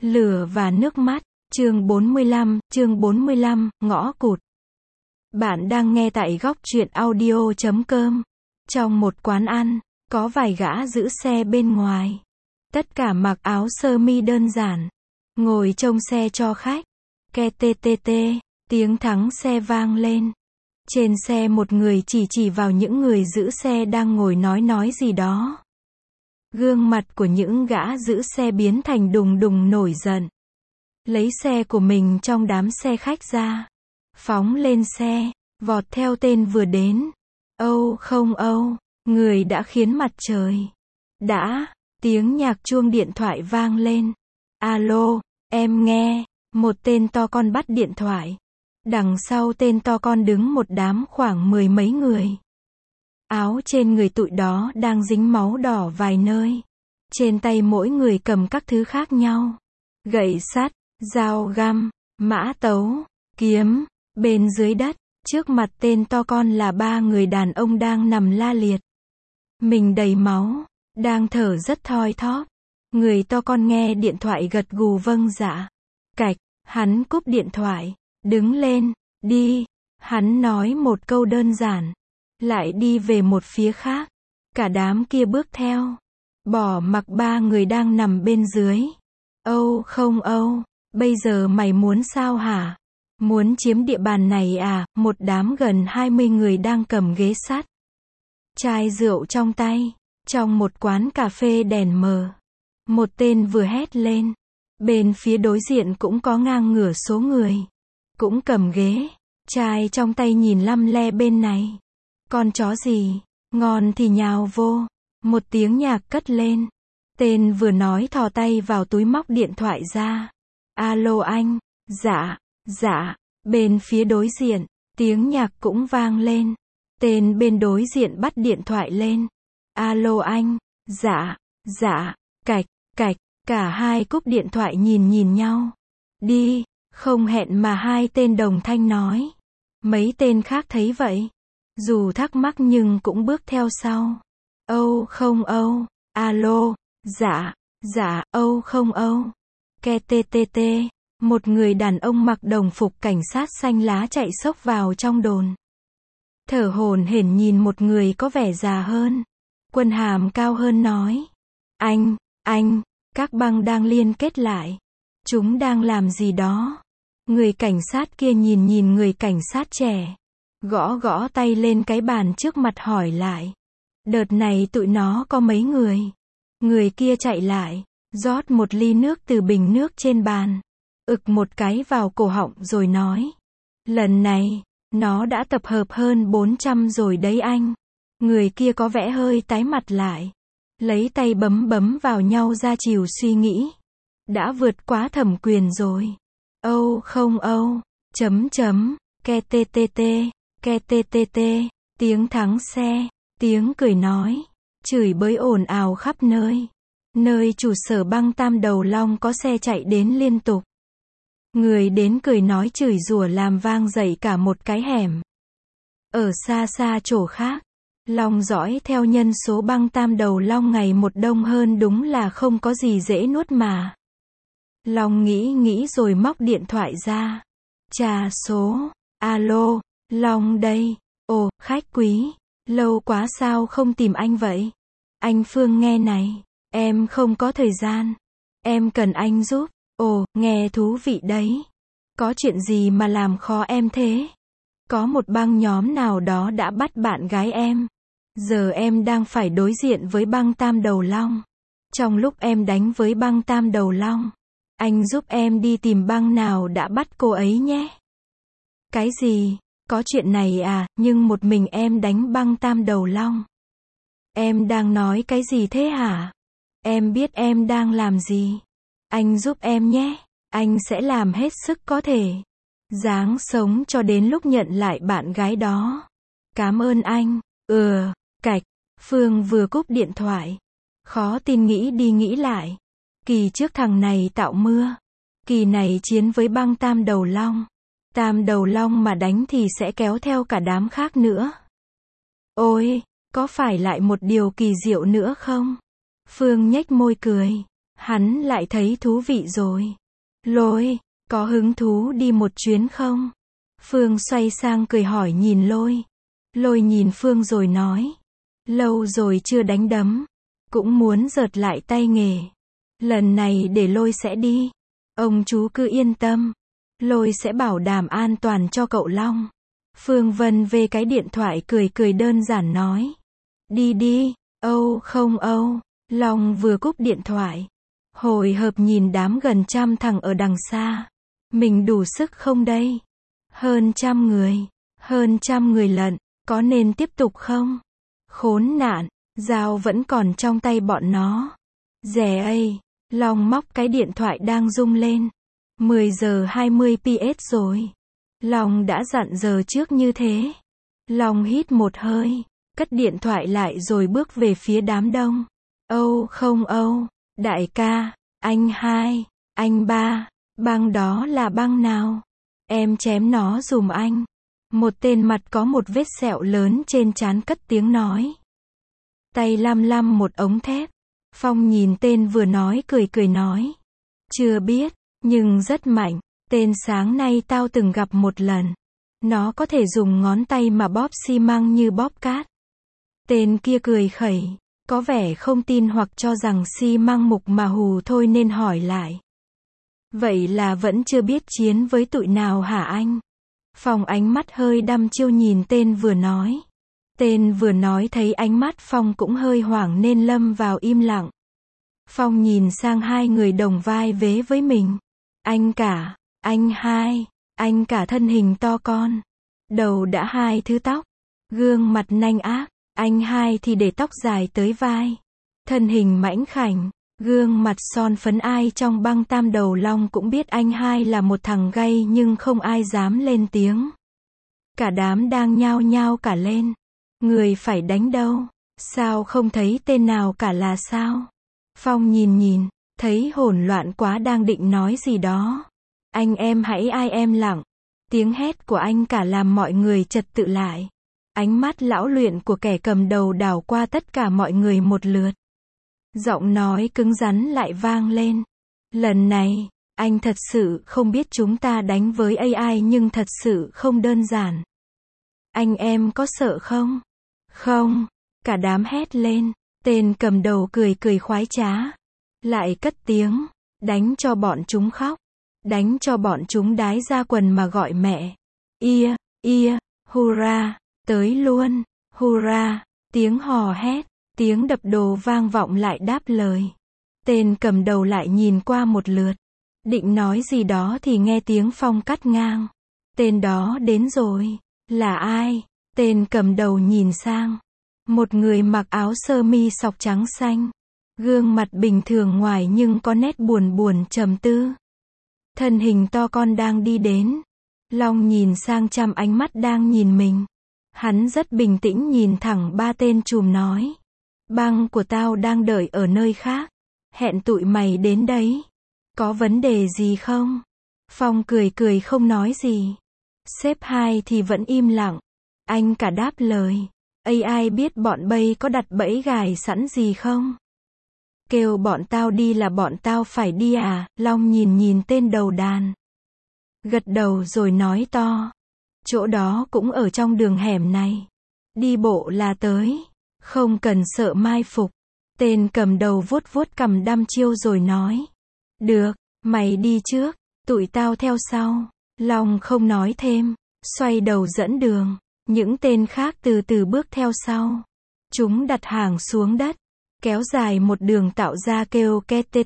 Lửa và nước mắt, chương 45, ngõ cụt. Bạn đang nghe tại góc truyện audio.com. Trong một quán ăn, có vài gã giữ xe bên ngoài. Tất cả mặc áo sơ mi đơn giản, ngồi trông xe cho khách. Ke tê tê tê, tiếng thắng xe vang lên. Trên xe một người chỉ vào những người giữ xe đang ngồi nói gì đó. Gương mặt của những gã giữ xe biến thành đùng đùng nổi giận. Lấy xe của mình trong đám xe khách ra. Phóng lên xe, vọt theo tên vừa đến. Âu không âu, người đã khiến mặt trời. Tiếng nhạc chuông điện thoại vang lên. Alo, em nghe, một tên to con bắt điện thoại. Đằng sau tên to con đứng một đám khoảng 10 mấy người. Áo trên người tụi đó đang dính máu đỏ vài nơi. Trên tay mỗi người cầm các thứ khác nhau. Gậy sắt, dao găm, mã tấu, kiếm. Bên dưới đất, trước mặt tên to con là 3 người đàn ông đang nằm la liệt. Mình đầy máu, đang thở rất thoi thóp. Người to con nghe điện thoại gật gù vâng dạ. Cạch, hắn cúp điện thoại, đứng lên, đi. Hắn nói một câu đơn giản, lại đi về một phía khác. Cả đám kia bước theo, bỏ mặc 3 người đang nằm bên dưới. Âu không âu, bây giờ mày muốn sao hả? Muốn chiếm địa bàn này à? Một đám gần 20 người đang cầm ghế sắt, chai rượu trong tay, trong một quán cà phê đèn mờ. Một tên vừa hét lên. Bên phía đối diện cũng có ngang ngửa số người, cũng cầm ghế, chai trong tay nhìn lăm le bên này. Con chó gì, ngon thì nhào vô. Một tiếng nhạc cất lên. Tên vừa nói thò tay vào túi móc điện thoại ra. Alo anh, dạ, bên phía đối diện, tiếng nhạc cũng vang lên. Tên bên đối diện bắt điện thoại lên. Alo anh, dạ, cạch, cả hai cúp điện thoại nhìn nhau. Đi, không hẹn mà hai tên đồng thanh nói. Mấy tên khác thấy vậy, dù thắc mắc nhưng cũng bước theo sau. Âu không âu, alo, dạ, âu không âu. Ke tê tê tê, một người đàn ông mặc đồng phục cảnh sát xanh lá chạy xốc vào trong đồn. Thở hổn hển nhìn một người có vẻ già hơn, quần hàm cao hơn nói. Anh, các băng đang liên kết lại. Chúng đang làm gì đó? Người cảnh sát kia nhìn người cảnh sát trẻ. Gõ tay lên cái bàn trước mặt hỏi lại. Đợt này tụi nó có mấy người? Người kia chạy lại, rót một ly nước từ bình nước trên bàn. Ực một cái vào cổ họng rồi nói. Lần này, nó đã tập hợp hơn 400 rồi đấy anh. Người kia có vẻ hơi tái mặt lại. Lấy tay bấm vào nhau ra chiều suy nghĩ. Đã vượt quá thẩm quyền rồi. Âu không âu, ke tê tê tê, tiếng thắng xe, tiếng cười nói, chửi bới ồn ào khắp nơi. Nơi trụ sở băng Tam Đầu Long có xe chạy đến liên tục. Người đến cười nói chửi rủa làm vang dậy cả một cái hẻm. Ở xa chỗ khác, Long dõi theo nhân số băng Tam Đầu Long ngày một đông hơn đúng là không có gì dễ nuốt mà. Long nghĩ rồi móc điện thoại ra. Trà số, alo, Long đây. Ồ, khách quý, lâu quá sao không tìm anh vậy? Anh Phương nghe này, em không có thời gian. Em cần anh giúp. Ồ, nghe thú vị đấy. Có chuyện gì mà làm khó em thế? Có một băng nhóm nào đó đã bắt bạn gái em. Giờ em đang phải đối diện với băng Tam Đầu Long. Trong lúc em đánh với băng Tam Đầu Long, anh giúp em đi tìm băng nào đã bắt cô ấy nhé. Cái gì? Có chuyện này à? Nhưng một mình em đánh băng Tam Đầu Long. Em đang nói cái gì thế hả? Em biết em đang làm gì. Anh giúp em nhé. Anh sẽ làm hết sức có thể. Ráng sống cho đến lúc nhận lại bạn gái đó. Cảm ơn anh. Cạch. Phương vừa cúp điện thoại. Khó tin nghĩ đi nghĩ lại. Kỳ trước thằng này tạo mưa. Kỳ này chiến với băng Tam Đầu Long. Tam Đầu Long mà đánh thì sẽ kéo theo cả đám khác nữa. Ôi, có phải lại một điều kỳ diệu nữa không? Phương nhếch môi cười. Hắn lại thấy thú vị rồi. Lôi, có hứng thú đi một chuyến không? Phương xoay sang cười hỏi nhìn Lôi. Lôi nhìn Phương rồi nói. Lâu rồi chưa đánh đấm. Cũng muốn rợt lại tay nghề. Lần này để Lôi sẽ đi. Ông chú cứ yên tâm. Lôi sẽ bảo đảm an toàn cho cậu Long. Phương vân về cái điện thoại cười cười đơn giản nói. Đi đi, Âu không Âu. Long vừa cúp điện thoại. Hồi hộp nhìn đám gần 100 thằng ở đằng xa. Mình đủ sức không đây? Hơn 100 người. Hơn 100 người lận. Có nên tiếp tục không? Khốn nạn. Dao vẫn còn trong tay bọn nó. Dè ây. Long móc cái điện thoại đang rung lên. 10 giờ 20 PS rồi. Long đã dặn giờ trước như thế. Long hít một hơi. Cất điện thoại lại rồi bước về phía đám đông. Âu không Âu. Đại ca. Anh hai. Anh ba. Băng đó là băng nào? Em chém nó dùm anh. Một tên mặt có một vết sẹo lớn trên trán cất tiếng nói. Tay lăm lăm một ống thép. Phong nhìn tên vừa nói cười cười nói. Chưa biết, nhưng rất mạnh. Tên sáng nay tao từng gặp một lần. Nó có thể dùng ngón tay mà bóp xi măng như bóp cát. Tên kia cười khẩy. Có vẻ không tin hoặc cho rằng xi măng mục mà hù thôi nên hỏi lại. Vậy là vẫn chưa biết chiến với tụi nào hả anh? Phong ánh mắt hơi đăm chiêu nhìn tên vừa nói. Tên vừa nói thấy ánh mắt Phong cũng hơi hoảng nên lâm vào im lặng. Phong nhìn sang hai người đồng vai vế với mình. Anh cả, anh hai, anh cả thân hình to con. Đầu đã 2 thứ tóc. Gương mặt nanh ác. Anh hai thì để tóc dài tới vai. Thân hình mãnh khảnh. Gương mặt son phấn ai trong băng tam đầu Long cũng biết anh hai là một thằng gay nhưng không ai dám lên tiếng. Cả đám đang nhao nhao cả lên. Người phải đánh đâu? Sao không thấy tên nào cả là sao? Phong nhìn, thấy hỗn loạn quá đang định nói gì đó. Anh em hãy ai em lặng. Tiếng hét của anh cả làm mọi người trật tự lại. Ánh mắt lão luyện của kẻ cầm đầu đảo qua tất cả mọi người một lượt. Giọng nói cứng rắn lại vang lên. Lần này, anh thật sự không biết chúng ta đánh với AI nhưng thật sự không đơn giản. Anh em có sợ không? Không. Cả đám hét lên. Tên cầm đầu cười cười khoái trá. Lại cất tiếng. Đánh cho bọn chúng khóc. Đánh cho bọn chúng đái ra quần mà gọi mẹ. Ia, ia, hurra. Tới luôn. Hurra. Tiếng hò hét. Tiếng đập đồ vang vọng lại đáp lời. Tên cầm đầu lại nhìn qua một lượt. Định nói gì đó thì nghe tiếng Phong cắt ngang. Tên đó đến rồi. Là ai? Tên cầm đầu nhìn sang. Một người mặc áo sơ mi sọc trắng xanh. Gương mặt bình thường ngoài nhưng có nét buồn buồn trầm tư. Thân hình to con đang đi đến. Long nhìn sang chăm ánh mắt đang nhìn mình. Hắn rất bình tĩnh nhìn thẳng 3 tên trùm nói. Băng của tao đang đợi ở nơi khác. Hẹn tụi mày đến đấy. Có vấn đề gì không? Phong cười cười không nói gì. Sếp 2 thì vẫn im lặng. Anh cả đáp lời. AI biết bọn bay có đặt bẫy gài sẵn gì không? Kêu bọn tao đi là bọn tao phải đi à? Long nhìn tên đầu đàn. Gật đầu rồi nói to. Chỗ đó cũng ở trong đường hẻm này. Đi bộ là tới. Không cần sợ mai phục. Tên cầm đầu vuốt vuốt cằm đăm chiêu rồi nói. Được, mày đi trước, tụi tao theo sau. Long không nói thêm. Xoay đầu dẫn đường. Những tên khác từ từ bước theo sau. Chúng đặt hàng xuống đất. Kéo dài một đường tạo ra kêu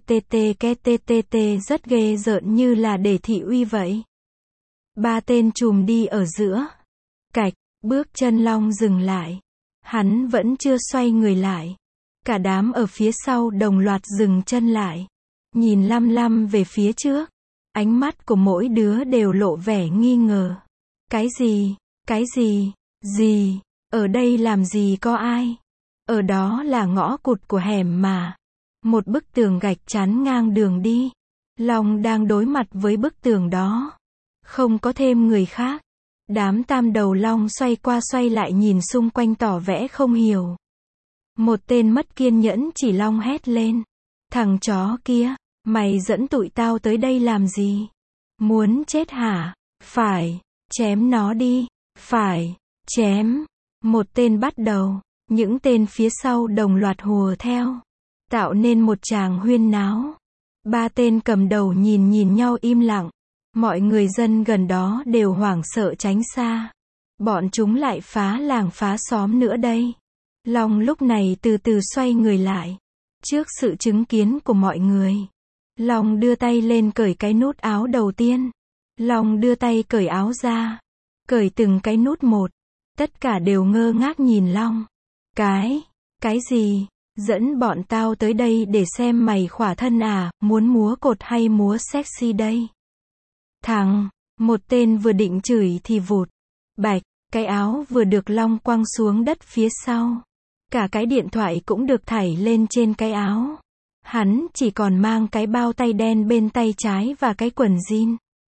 KTTT rất ghê rợn như là để thị uy vậy. 3 tên trùm đi ở giữa. Cạch, bước chân Long dừng lại. Hắn vẫn chưa xoay người lại. Cả đám ở phía sau đồng loạt dừng chân lại. Nhìn lăm lăm về phía trước. Ánh mắt của mỗi đứa đều lộ vẻ nghi ngờ. Cái gì? Cái gì? Gì? Ở đây làm gì có ai? Ở đó là ngõ cụt của hẻm mà. Một bức tường gạch chắn ngang đường đi. Long đang đối mặt với bức tường đó. Không có thêm người khác. Đám tam đầu Long xoay qua xoay lại nhìn xung quanh tỏ vẻ không hiểu. Một tên mất kiên nhẫn chỉ Long hét lên. Thằng chó kia, mày dẫn tụi tao tới đây làm gì? Muốn chết hả? Phải, chém nó đi, phải, chém. Một tên bắt đầu, những tên phía sau đồng loạt hùa theo, tạo nên một tràng huyên náo. Ba tên cầm đầu nhìn nhau im lặng, mọi người dân gần đó đều hoảng sợ tránh xa. Bọn chúng lại phá làng phá xóm nữa đây. Long lúc này từ từ xoay người lại. Trước sự chứng kiến của mọi người, Long đưa tay lên cởi cái nút áo đầu tiên. Long đưa tay cởi áo ra, cởi từng cái nút một. Tất cả đều ngơ ngác nhìn Long. Cái gì? Dẫn bọn tao tới đây để xem mày khỏa thân à, muốn múa cột hay múa sexy đây? Một tên vừa định chửi thì vụt, bạch, cái áo vừa được Long quăng xuống đất phía sau. Cả cái điện thoại cũng được thảy lên trên cái áo. Hắn chỉ còn mang cái bao tay đen bên tay trái và cái quần jean.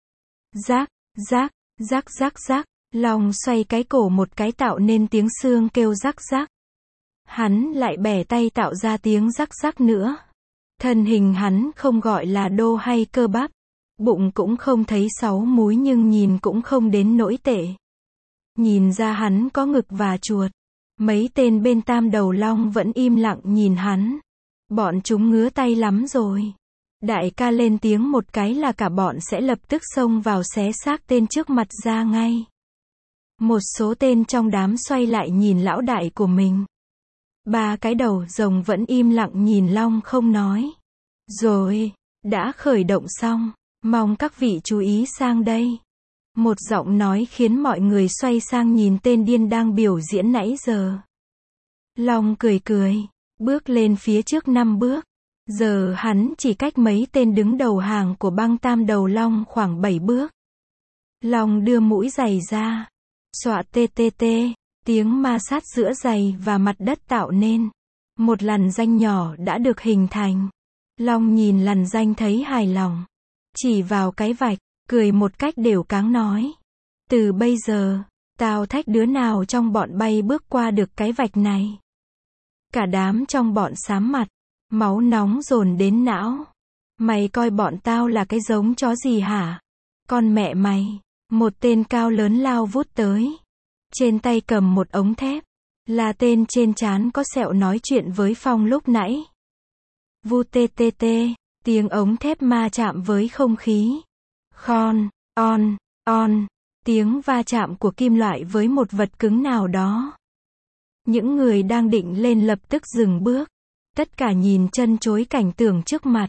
Rắc, Long xoay cái cổ một cái tạo nên tiếng xương kêu rắc rắc. Hắn lại bẻ tay tạo ra tiếng rắc rắc nữa. Thân hình hắn không gọi là đô hay cơ bắp. Bụng cũng không thấy 6 múi nhưng nhìn cũng không đến nỗi tệ. Nhìn ra hắn có ngực và chuột. Mấy tên bên tam đầu Long vẫn im lặng nhìn hắn. Bọn chúng ngứa tay lắm rồi. Đại ca lên tiếng một cái là cả bọn sẽ lập tức xông vào xé xác tên trước mặt ra ngay. Một số tên trong đám xoay lại nhìn lão đại của mình. Ba cái đầu rồng vẫn im lặng nhìn Long không nói. Rồi, đã khởi động xong, mong các vị chú ý sang đây. Một giọng nói khiến mọi người xoay sang nhìn tên điên đang biểu diễn nãy giờ. Long cười, bước lên phía trước 5 bước. Giờ hắn chỉ cách mấy tên đứng đầu hàng của băng tam đầu Long khoảng 7 bước. Long đưa mũi giày ra. Xoạ TTT, tiếng ma sát giữa giày và mặt đất tạo nên một lằn ranh nhỏ đã được hình thành. Long nhìn lằn ranh thấy hài lòng. Chỉ vào cái vạch, cười một cách đều cáng nói. Từ bây giờ, tao thách đứa nào trong bọn bay bước qua được cái vạch này. Cả đám trong bọn xám mặt, máu nóng dồn đến não. Mày coi bọn tao là cái giống chó gì hả? Con mẹ mày. Một tên cao lớn lao vút tới. Trên tay cầm một ống thép. Là tên trên trán có sẹo nói chuyện với Phong lúc nãy. Vu TTT, tiếng ống thép ma chạm với không khí. Khon, on, tiếng va chạm của kim loại với một vật cứng nào đó. Những người đang định lên lập tức dừng bước. Tất cả nhìn chân chối cảnh tượng trước mặt.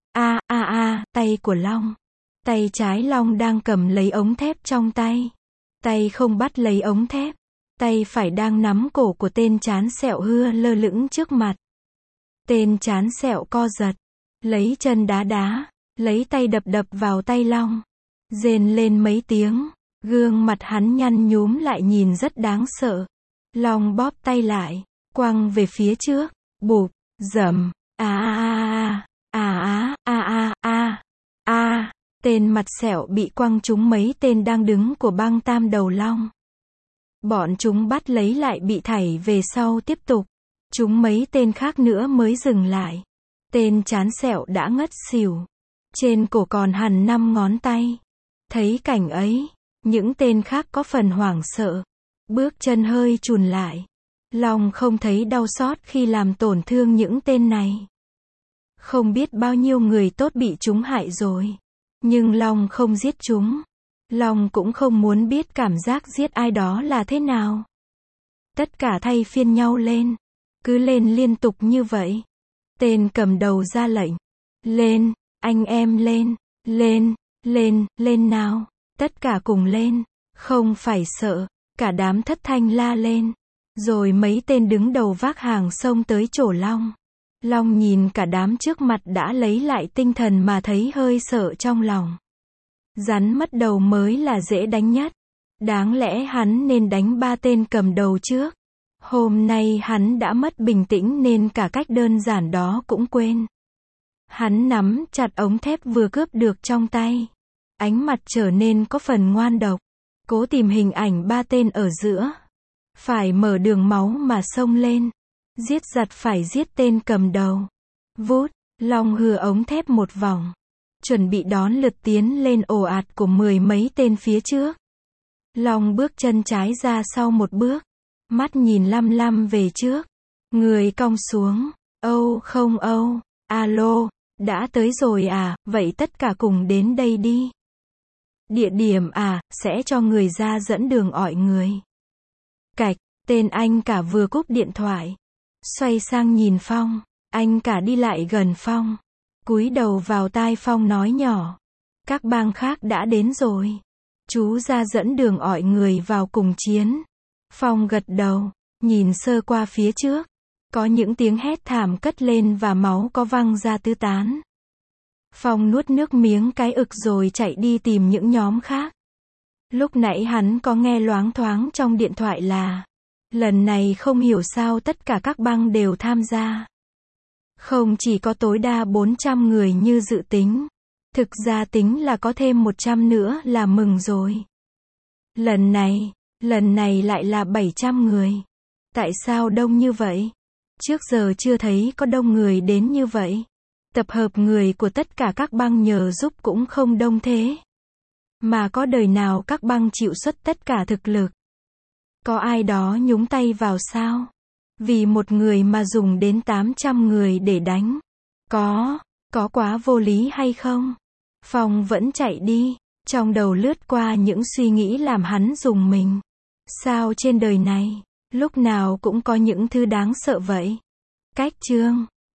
Tay của Long. Tay trái Long đang cầm lấy ống thép trong tay. Tay không bắt lấy ống thép. Tay phải đang nắm cổ của tên chán sẹo hưa lơ lửng trước mặt. Tên chán sẹo co giật. Lấy chân đá. Lấy tay đập vào tay Long. Rên lên mấy tiếng. Gương mặt hắn nhăn nhúm lại nhìn rất đáng sợ. Long bóp tay lại. Quăng về phía trước. Bụp, dầm. Tên mặt sẹo bị quăng trúng mấy tên đang đứng của băng tam đầu Long. Bọn chúng bắt lấy lại bị thảy về sau tiếp tục. Chúng mấy tên khác nữa mới dừng lại. Tên chán sẹo đã ngất xỉu. Trên cổ còn hằn 5 ngón tay. Thấy cảnh ấy, những tên khác có phần hoảng sợ. Bước chân hơi chùn lại. Long không thấy đau xót khi làm tổn thương những tên này. Không biết bao nhiêu người tốt bị chúng hại rồi. Nhưng Long không giết chúng. Long cũng không muốn biết cảm giác giết ai đó là thế nào. Tất cả thay phiên nhau lên. Cứ lên liên tục như vậy. Tên cầm đầu ra lệnh. Lên, anh em lên. Lên nào. Tất cả cùng lên. Không phải sợ. Cả đám thất thanh la lên. Rồi mấy tên đứng đầu vác hàng xông tới chỗ Long. Long nhìn cả đám trước mặt đã lấy lại tinh thần mà thấy hơi sợ trong lòng. Rắn mất đầu mới là dễ đánh nhất. Đáng lẽ hắn nên đánh 3 tên cầm đầu trước. Hôm nay hắn đã mất bình tĩnh nên cả cách đơn giản đó cũng quên. Hắn nắm chặt ống thép vừa cướp được trong tay. Ánh mặt trở nên có phần ngoan độc. Cố tìm hình ảnh 3 tên ở giữa. Phải mở đường máu mà xông lên. Giết giật phải giết tên cầm đầu. Vút, Long hưa ống thép một vòng, chuẩn bị đón lượt tiến lên ồ ạt của 10 mấy tên phía trước. Long bước chân trái ra sau một bước, mắt nhìn lăm lăm về trước, người cong xuống, Âu không Âu, alo, đã tới rồi à, vậy tất cả cùng đến đây đi. Địa điểm à, sẽ cho người ra dẫn đường ọi người. Cạch, tên anh cả vừa cúp điện thoại, xoay sang nhìn Phong, anh cả đi lại gần Phong, cúi đầu vào tai Phong nói nhỏ, các bang khác đã đến rồi, chú ra dẫn đường ọi người vào cùng chiến. Phong gật đầu, nhìn sơ qua phía trước, có những tiếng hét thảm cất lên và máu có văng ra tứ tán. Phong nuốt nước miếng cái ực rồi chạy đi tìm những nhóm khác. Lúc nãy hắn có nghe loáng thoáng trong điện thoại là, lần này không hiểu sao tất cả các bang đều tham gia. Không chỉ có tối đa 400 người như dự tính, thực ra tính là có thêm 100 nữa là mừng rồi. Lần này lại là 700 người. Tại sao đông như vậy? Trước giờ chưa thấy có đông người đến như vậy. Tập hợp người của tất cả các bang nhờ giúp cũng không đông thế. Mà có đời nào các bang chịu xuất tất cả thực lực? Có ai đó nhúng tay vào sao? Vì một người mà dùng đến 800 người để đánh. Có quá vô lý hay không? Phong vẫn chạy đi, trong đầu lướt qua những suy nghĩ làm hắn rùng mình. Sao trên đời này, lúc nào cũng có những thứ đáng sợ vậy? Cách chương